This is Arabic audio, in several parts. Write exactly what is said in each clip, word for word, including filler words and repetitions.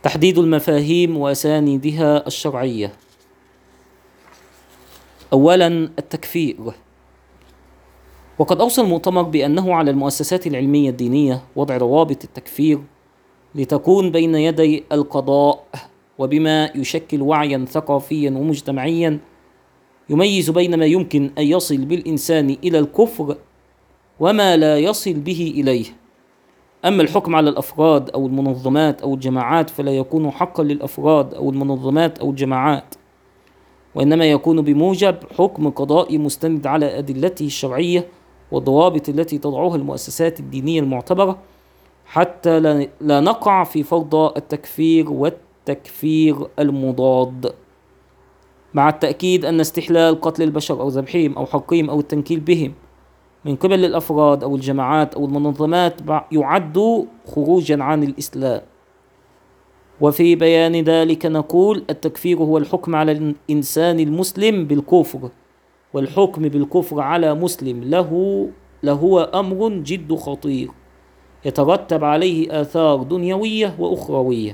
تحديد المفاهيم وأسانيدها الشرعية. أولا، التكفير. وقد أوصى المؤتمر بأنه على المؤسسات العلمية الدينية وضع روابط التكفير لتكون بين يدي القضاء، وبما يشكل وعيا ثقافيا ومجتمعيا يميز بين ما يمكن أن يصل بالإنسان إلى الكفر وما لا يصل به إليه. أما الحكم على الأفراد أو المنظمات أو الجماعات فلا يكون حقا للأفراد أو المنظمات أو الجماعات، وإنما يكون بموجب حكم قضائي مستند على أدلته الشرعية والضوابط التي تضعها المؤسسات الدينية المعتبرة، حتى لا نقع في فوضى التكفير والتكفير المضاد. مع التأكيد أن استحلال قتل البشر أو ذبحهم أو حرقهم أو التنكيل بهم من قبل الأفراد أو الجماعات أو المنظمات يعد خروجا عن الإسلام. وفي بيان ذلك نقول: التكفير هو الحكم على الإنسان المسلم بالكفر، والحكم بالكفر على مسلم له لهو أمر جد خطير يترتب عليه آثار دنيوية وأخروية.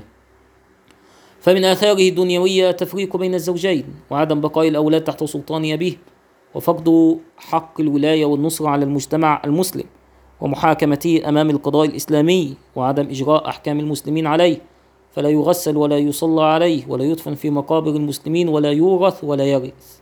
فمن آثاره الدنيوية تفريق بين الزوجين، وعدم بقاء الأولاد تحت سلطان أبيه، وفقد حق الولاية والنصرة على المجتمع المسلم، ومحاكمته أمام القضاء الإسلامي، وعدم إجراء أحكام المسلمين عليه، فلا يغسل ولا يصلى عليه ولا يدفن في مقابر المسلمين ولا يورث ولا يرث.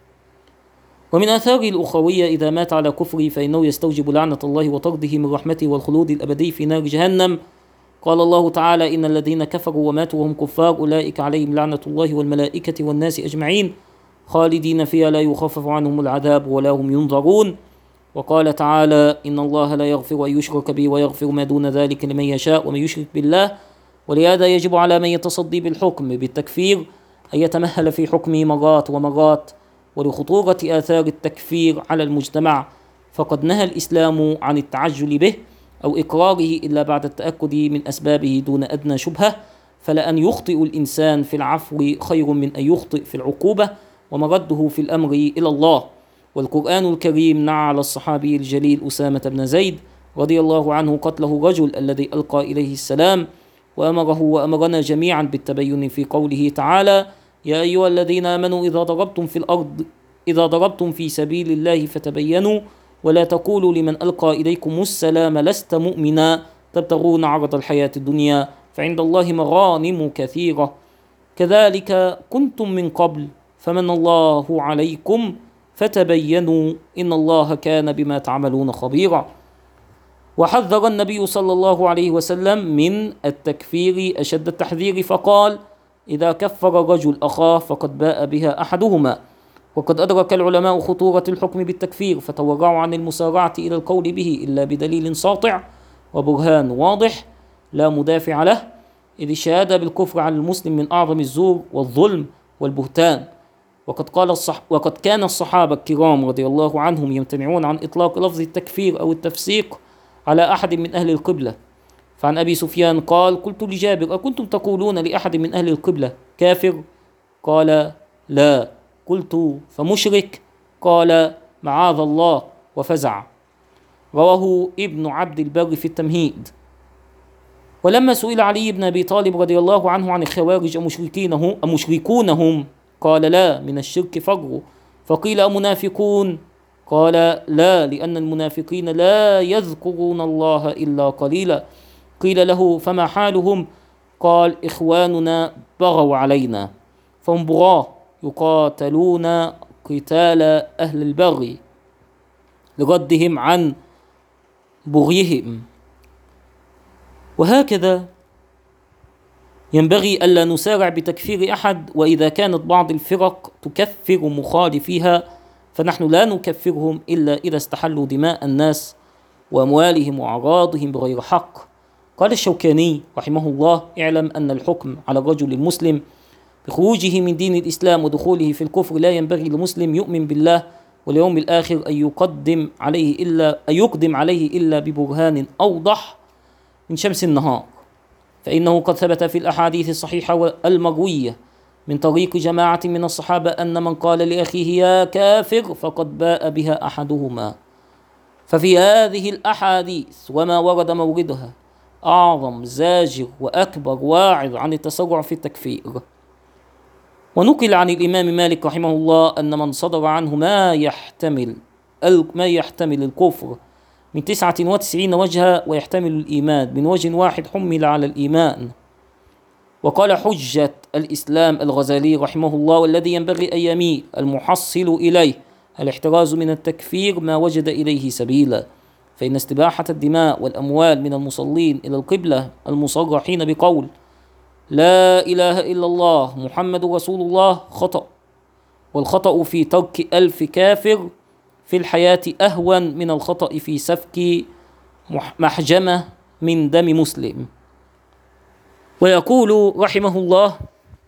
ومن آثاره الأخروية إذا مات على كفره فإنه يستوجب لعنة الله وطرده من رحمته والخلود الأبدي في نار جهنم. قال الله تعالى: إن الذين كفروا وماتوا وهم كفار أولئك عليهم لعنة الله والملائكة والناس أجمعين خالدين فيها لا يخفف عنهم العذاب ولا هم ينظرون. وقال تعالى: إن الله لا يغفر أن يشرك به ويغفر ما دون ذلك لمن يشاء ومن يشرك بالله. ولهذا يجب على من يتصدي بالحكم بالتكفير أن يتمهل في حكمه مرات ومرات، ولخطورة آثار التكفير على المجتمع، فقد نهى الإسلام عن التعجل به أو إقراره إلا بعد التأكد من أسبابه دون أدنى شبهة، فلأن يخطئ الإنسان في العفو خير من أن يخطئ في العقوبة، ومرده في الأمر إلى الله. والقرآن الكريم نعى على الصحابي الجليل أسامة بن زيد رضي الله عنه قتله الرجل الذي ألقى إليه السلام، وأمره وأمرنا جميعا بالتبين في قوله تعالى: يا أيها الذين آمنوا إذا ضربتم في الأرض إذا ضربتم في سبيل الله فتبينوا ولا تقولوا لمن ألقى إليكم السلام لست مؤمنا تبتغون عرض الحياة الدنيا فعند الله مغانم كثيرة كذلك كنتم من قبل فمن الله عليكم فتبينوا إن الله كان بما تعملون خبيرا. وحذر النبي صلى الله عليه وسلم من التكفير أشد التحذير فقال: إذا كفر الرجل أخاه فقد باء بها أحدهما. وقد أدرك العلماء خطورة الحكم بالتكفير فتورعوا عن المسارعة إلى القول به إلا بدليل ساطع وبرهان واضح لا مدافع له، إذ الشهادة بالكفر على المسلم من أعظم الزور والظلم والبهتان. وقد قال الصح وقد كان الصحابة الكرام رضي الله عنهم يمتنعون عن إطلاق لفظ التكفير أو التفسيق على أحد من أهل القبلة. فعن أبي سفيان قال: قلت لجابر: أكنتم تقولون لأحد من أهل القبلة كافر؟ قال: لا. قلت: فمشرك؟ قال: معاذ الله، وفزع. رواه ابن عبد البر في التمهيد. ولما سئل علي بن أبي طالب رضي الله عنه عن الخوارج أمشركينهم أمشركونهم قال: لا، من الشرك فروا. فقيل: أمنافقون؟ قال: لا، لأن المنافقين لا يذكرون الله إلا قليلا. قيل له: فما حالهم؟ قال: إخواننا بغوا علينا، فهم بغاة يقاتلون قتال أهل البغي لردهم عن بغيهم. وهكذا ينبغي ألا نسارع بتكفير أحد، وإذا كانت بعض الفرق تكفر مخالفيها فنحن لا نكفرهم إلا إذا استحلوا دماء الناس وأموالهم وأعراضهم بغير حق. قال الشوكاني رحمه الله: اعلم أن الحكم على الرجل المسلم بخروجه من دين الإسلام ودخوله في الكفر لا ينبغي لمسلم يؤمن بالله واليوم الآخر أن يقدم عليه إلا أن يقدم عليه إلا ببرهان أوضح من شمس النهار، فإنه قد ثبت في الأحاديث الصحيحة المروية من طريق جماعة من الصحابة أن من قال لأخيه يا كافر فقد باء بها أحدهما. ففي هذه الأحاديث وما ورد موردها أعظم زاجر وأكبر واعظ عن التسرع في التكفير. ونقل عن الإمام مالك رحمه الله أن من صدر عنه ما يحتمل ما يحتمل الكفر من تسعة وتسعين وجها ويحتمل الإيمان من وجه واحد حمل على الإيمان. وقال حجة الإسلام الغزالي رحمه الله: والذي ينبغي أن يميل المحصل إليه الاحتراز من التكفير ما وجد إليه سبيلا، فإن استباحة الدماء والأموال من المصلين إلى القبلة المصرحين بقول لا إله إلا الله محمد رسول الله خطأ، والخطأ في ترك ألف كافر في الحياة أهون من الخطأ في سفك محجمة من دم مسلم. ويقول رحمه الله: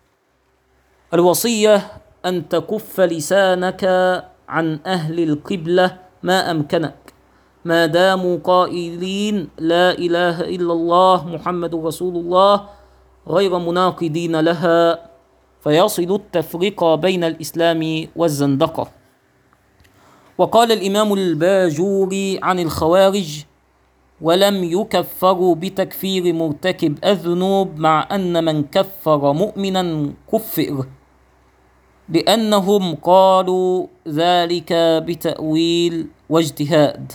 الوصية أن تكف لسانك عن أهل القبلة ما أمكنك ما داموا قائلين لا إله إلا الله محمد رسول الله غير مناقضين لها، فيصل التفرقة بين الإسلام والزندقة. وقال الإمام الباجوري عن الخوارج: ولم يكفروا بتكفير مرتكب الذنوب مع أن من كفر مؤمنا كفر، لأنهم قالوا ذلك بتأويل واجتهاد.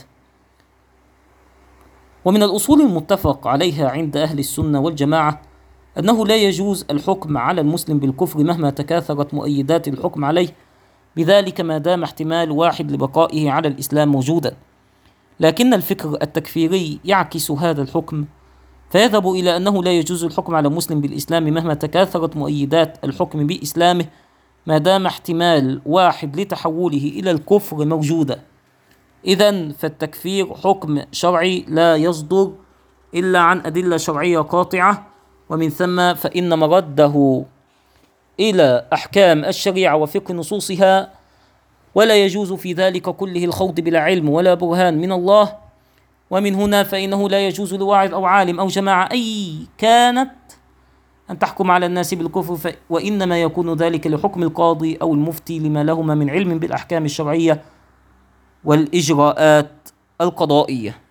ومن الأصول المتفق عليها عند أهل السنة والجماعة أنه لا يجوز الحكم على المسلم بالكفر مهما تكاثرت مؤيدات الحكم عليه، بذلك ما دام احتمال واحد لبقائه على الإسلام موجودا. لكن الفكر التكفيري يعكس هذا الحكم، فيذهب إلى أنه لا يجوز الحكم على المسلم بالإسلام مهما تكاثرت مؤيدات الحكم بإسلامه ما دام احتمال واحد لتحوله إلى الكفر موجودا. إذن فالتكفير حكم شرعي لا يصدر إلا عن أدلة شرعية قاطعة، ومن ثم فإن مرده إلى أحكام الشريعة وفقه نصوصها، ولا يجوز في ذلك كله الخوض بلا علم ولا برهان من الله. ومن هنا فإنه لا يجوز لواعظ أو عالم أو جماعة أي كانت أن تحكم على الناس بالكفر، وإنما يكون ذلك لحكم القاضي أو المفتي لما لهما من علم بالأحكام الشرعية والإجراءات القضائية.